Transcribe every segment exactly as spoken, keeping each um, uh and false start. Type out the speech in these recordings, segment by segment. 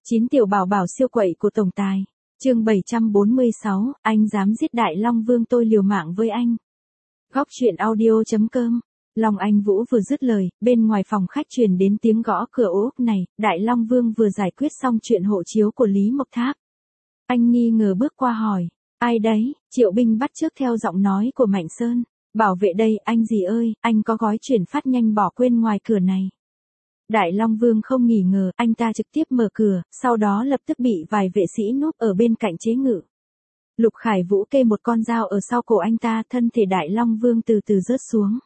Chín tiểu bảo bảo siêu quậy của tổng tài. Chương bảy trăm bốn mươi sáu, anh dám giết Đại Long Vương tôi liều mạng với anh. Góc truyện audio.com. Long Anh Vũ vừa dứt lời, bên ngoài phòng khách truyền đến tiếng gõ cửa ốp này, Đại Long Vương vừa giải quyết xong chuyện hộ chiếu của Lý Mộc Tháp. Anh nghi ngờ bước qua hỏi, ai đấy? Triệu Binh bắt chước theo giọng nói của Mạnh Sơn. Bảo vệ đây, anh gì ơi, anh có gói chuyển phát nhanh bỏ quên ngoài cửa này. Đại Long Vương không nghỉ ngờ, anh ta trực tiếp mở cửa, sau đó lập tức bị vài vệ sĩ núp ở bên cạnh chế ngự. Lục Khải Vũ kê một con dao ở sau cổ anh ta, thân thể Đại Long Vương từ từ rớt xuống.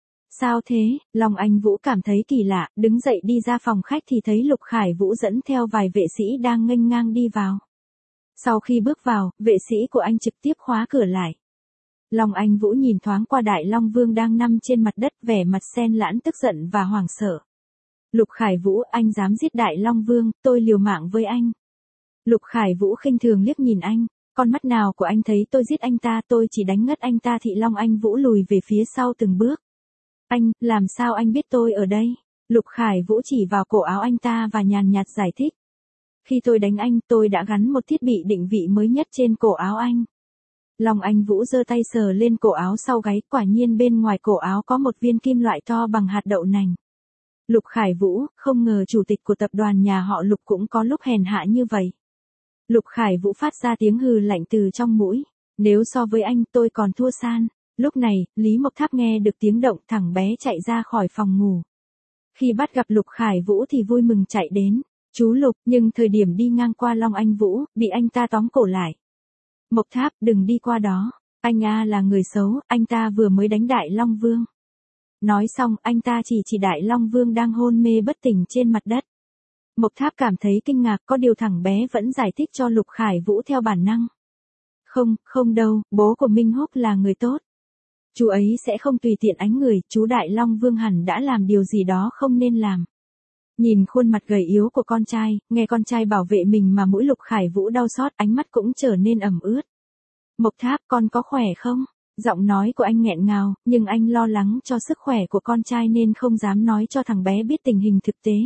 Sao thế? Long Anh Vũ cảm thấy kỳ lạ, đứng dậy đi ra phòng khách thì thấy Lục Khải Vũ dẫn theo vài vệ sĩ đang nghênh ngang đi vào. Sau khi bước vào, vệ sĩ của anh trực tiếp khóa cửa lại. Long Anh Vũ nhìn thoáng qua Đại Long Vương đang nằm trên mặt đất, vẻ mặt xen lẫn tức giận và hoảng sợ. Lục Khải Vũ, anh dám giết Đại Long Vương, tôi liều mạng với anh. Lục Khải Vũ khinh thường liếc nhìn anh, con mắt nào của anh thấy tôi giết anh ta, tôi chỉ đánh ngất anh ta. Thị Long Anh Vũ lùi về phía sau từng bước. Anh, làm sao anh biết tôi ở đây? Lục Khải Vũ chỉ vào cổ áo anh ta và nhàn nhạt giải thích. Khi tôi đánh anh, tôi đã gắn một thiết bị định vị mới nhất trên cổ áo anh. Long Anh Vũ giơ tay sờ lên cổ áo sau gáy, quả nhiên bên ngoài cổ áo có một viên kim loại to bằng hạt đậu nành. Lục Khải Vũ, không ngờ chủ tịch của tập đoàn nhà họ Lục cũng có lúc hèn hạ như vậy. Lục Khải Vũ phát ra tiếng hừ lạnh từ trong mũi. Nếu so với anh, tôi còn thua san. Lúc này, Lý Mộc Tháp nghe được tiếng động, thằng bé chạy ra khỏi phòng ngủ. Khi bắt gặp Lục Khải Vũ thì vui mừng chạy đến. Chú Lục, nhưng thời điểm đi ngang qua Long Anh Vũ, bị anh ta tóm cổ lại. Mộc Tháp, đừng đi qua đó. Anh A là người xấu, anh ta vừa mới đánh Đại Long Vương. Nói xong, anh ta chỉ chỉ Đại Long Vương đang hôn mê bất tỉnh trên mặt đất. Mộc Tháp cảm thấy kinh ngạc, có điều thằng bé vẫn giải thích cho Lục Khải Vũ theo bản năng. Không, không đâu, bố của Minh Húc là người tốt. Chú ấy sẽ không tùy tiện đánh người, chú Đại Long Vương hẳn đã làm điều gì đó không nên làm. Nhìn khuôn mặt gầy yếu của con trai, nghe con trai bảo vệ mình mà mũi Lục Khải Vũ đau xót, ánh mắt cũng trở nên ẩm ướt. Mộc Tháp, con có khỏe không? Giọng nói của anh nghẹn ngào, nhưng anh lo lắng cho sức khỏe của con trai nên không dám nói cho thằng bé biết tình hình thực tế.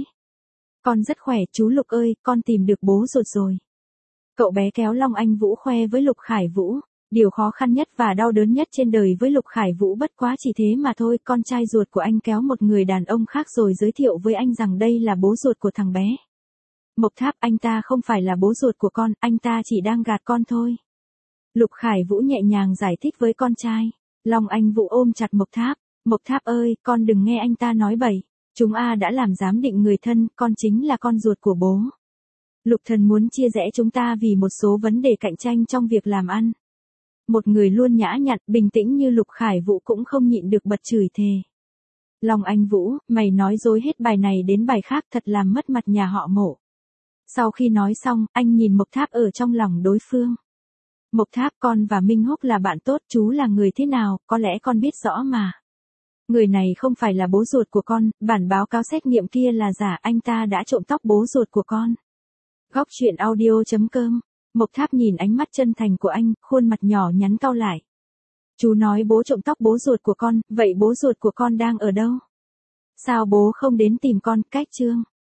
Con rất khỏe, chú Lục ơi, con tìm được bố ruột rồi. Cậu bé kéo Long Anh Vũ khoe với Lục Khải Vũ. Điều khó khăn nhất và đau đớn nhất trên đời với Lục Khải Vũ bất quá chỉ thế mà thôi, con trai ruột của anh kéo một người đàn ông khác rồi giới thiệu với anh rằng đây là bố ruột của thằng bé. Mộc Tháp, anh ta không phải là bố ruột của con, anh ta chỉ đang gạt con thôi. Lục Khải Vũ nhẹ nhàng giải thích với con trai. Long Anh Vũ ôm chặt Mộc Tháp. Mộc Tháp ơi, con đừng nghe anh ta nói bậy. Chúng A đã làm giám định người thân, con chính là con ruột của bố. Lục Thần muốn chia rẽ chúng ta vì một số vấn đề cạnh tranh trong việc làm ăn. Một người luôn nhã nhặn, bình tĩnh như Lục Khải Vũ cũng không nhịn được bật chửi thề. Long Anh Vũ, mày nói dối hết bài này đến bài khác, thật làm mất mặt nhà họ Mộ. Sau khi nói xong, anh nhìn Mộc Tháp ở trong lòng đối phương. Mộc Tháp, con và Minh Húc là bạn tốt, chú là người thế nào, có lẽ con biết rõ mà. Người này không phải là bố ruột của con, bản báo cáo xét nghiệm kia là giả, anh ta đã trộm tóc bố ruột của con. Góc truyện audio.com. Mộc Tháp nhìn ánh mắt chân thành của anh, khuôn mặt nhỏ nhắn cau lại. Chú nói bố trộm tóc bố ruột của con, vậy bố ruột của con đang ở đâu? Sao bố không đến tìm con? Cách chương.